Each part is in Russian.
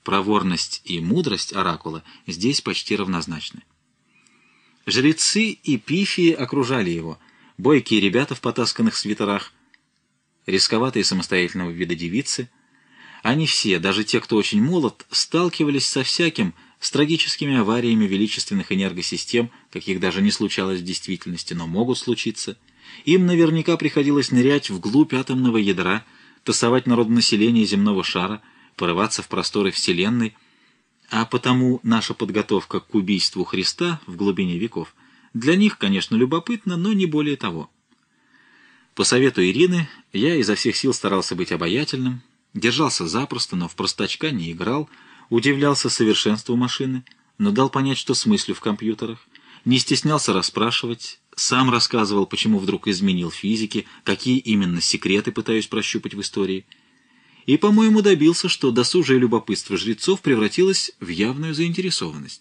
проворность и мудрость оракула здесь почти равнозначны. Жрецы и пифии окружали его, бойкие ребята в потасканных свитерах, рисковатые самостоятельного вида девицы. Они все, даже те, кто очень молод, сталкивались со всяким, с трагическими авариями величественных энергосистем, каких даже не случалось в действительности, но могут случиться. Им наверняка приходилось нырять вглубь атомного ядра, тасовать народонаселение земного шара, порываться в просторы Вселенной, а потому наша подготовка к убийству Христа в глубине веков для них, конечно, любопытна, но не более того. По совету Ирины я изо всех сил старался быть обаятельным, держался запросто, но в простачка не играл, удивлялся совершенству машины, но дал понять, что смыслю в компьютерах, не стеснялся расспрашивать, сам рассказывал, почему вдруг изменил физики, какие именно секреты пытаюсь прощупать в истории. И, по-моему, добился, что досужее любопытство жрецов превратилось в явную заинтересованность.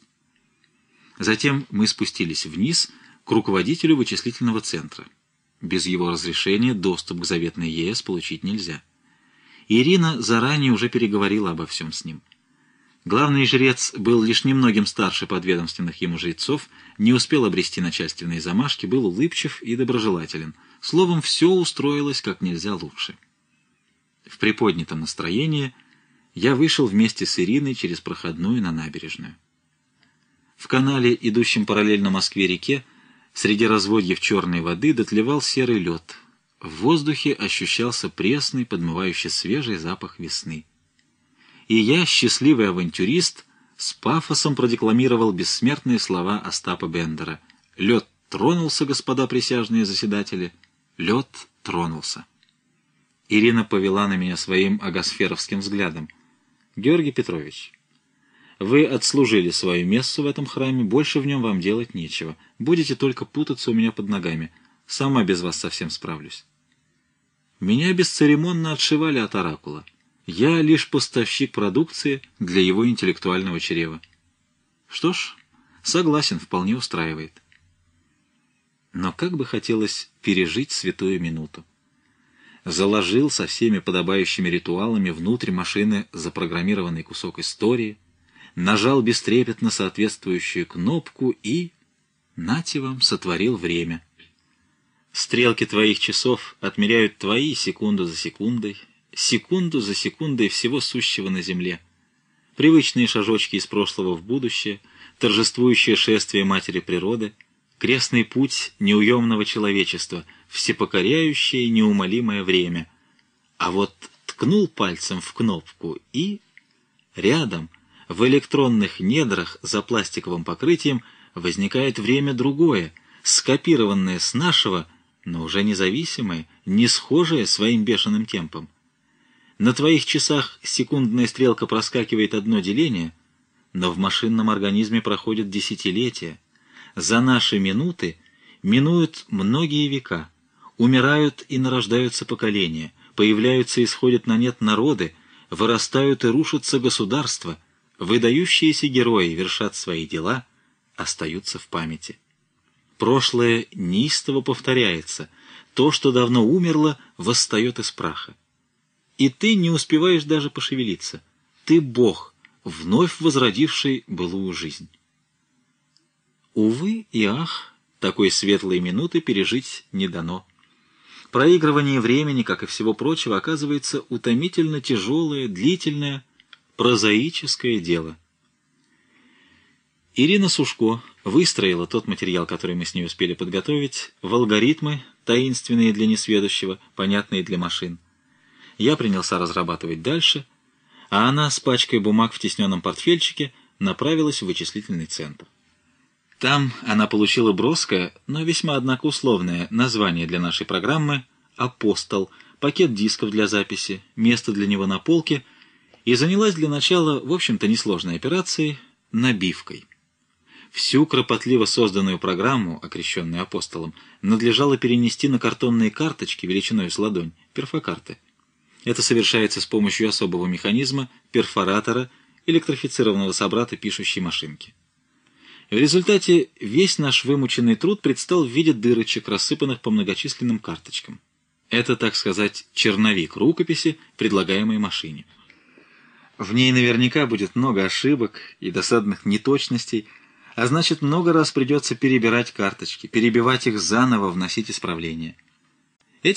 Затем мы спустились вниз к руководителю вычислительного центра. Без его разрешения доступ к заветной ЕС получить нельзя. Ирина заранее уже переговорила обо всем с ним. Главный жрец был лишь немногим старше подведомственных ему жрецов, не успел обрести начальственные замашки, был улыбчив и доброжелателен. Словом, все устроилось как нельзя лучше. В приподнятом настроении я вышел вместе с Ириной через проходную на набережную. В канале, идущем параллельно Москве-реке, среди разводьев черной воды дотлевал серый лед. В воздухе ощущался пресный, подмывающий свежий запах весны. И я, счастливый авантюрист, с пафосом продекламировал бессмертные слова Остапа Бендера. «Лед тронулся, господа присяжные заседатели, лед тронулся». Ирина повела на меня своим агосферовским взглядом. «Георгий Петрович, вы отслужили свою мессу в этом храме, больше в нем вам делать нечего. Будете только путаться у меня под ногами. Сама без вас совсем справлюсь». Меня бесцеремонно отшивали от оракула. Я лишь поставщик продукции для его интеллектуального чрева. Что ж, согласен, вполне устраивает. Но как бы хотелось пережить святую минуту. Заложил со всеми подобающими ритуалами внутрь машины запрограммированный кусок истории, нажал бестрепетно соответствующую кнопку и, нате вам, сотворил время. Стрелки твоих часов отмеряют твои секунду за секундой всего сущего на земле. Привычные шажочки из прошлого в будущее, торжествующее шествие матери природы, крестный путь неуемного человечества, всепокоряющее неумолимое время. А вот ткнул пальцем в кнопку и... рядом, в электронных недрах за пластиковым покрытием, возникает время другое, скопированное с нашего, но уже независимое, не схожее своим бешеным темпом. На твоих часах секундная стрелка проскакивает одно деление, но в машинном организме проходят десятилетия. За наши минуты минуют многие века, умирают и нарождаются поколения, появляются и сходят на нет народы, вырастают и рушатся государства, выдающиеся герои вершат свои дела, остаются в памяти. Прошлое неистово повторяется, то, что давно умерло, восстает из праха. И ты не успеваешь даже пошевелиться. Ты Бог, вновь возродивший былую жизнь. Увы и ах, такой светлой минуты пережить не дано. Проигрывание времени, как и всего прочего, оказывается утомительно тяжелое, длительное, прозаическое дело. Ирина Сушко выстроила тот материал, который мы с ней успели подготовить, в алгоритмы, таинственные для несведущего, понятные для машин. Я принялся разрабатывать дальше, а она с пачкой бумаг в тисненном портфельчике направилась в вычислительный центр. Там она получила броское, но весьма однако условное название для нашей программы «Апостол», пакет дисков для записи, место для него на полке и занялась для начала, в общем-то, несложной операцией — набивкой. Всю кропотливо созданную программу, окрещенную «Апостолом», надлежало перенести на картонные карточки величиной с ладонь, перфокарты. Это совершается с помощью особого механизма, перфоратора, электрифицированного собрата пишущей машинки. В результате весь наш вымученный труд предстал в виде дырочек, рассыпанных по многочисленным карточкам. Это, так сказать, черновик рукописи, предлагаемой машине. В ней наверняка будет много ошибок и досадных неточностей, а значит, много раз придется перебирать карточки, перебивать их заново, вносить исправления.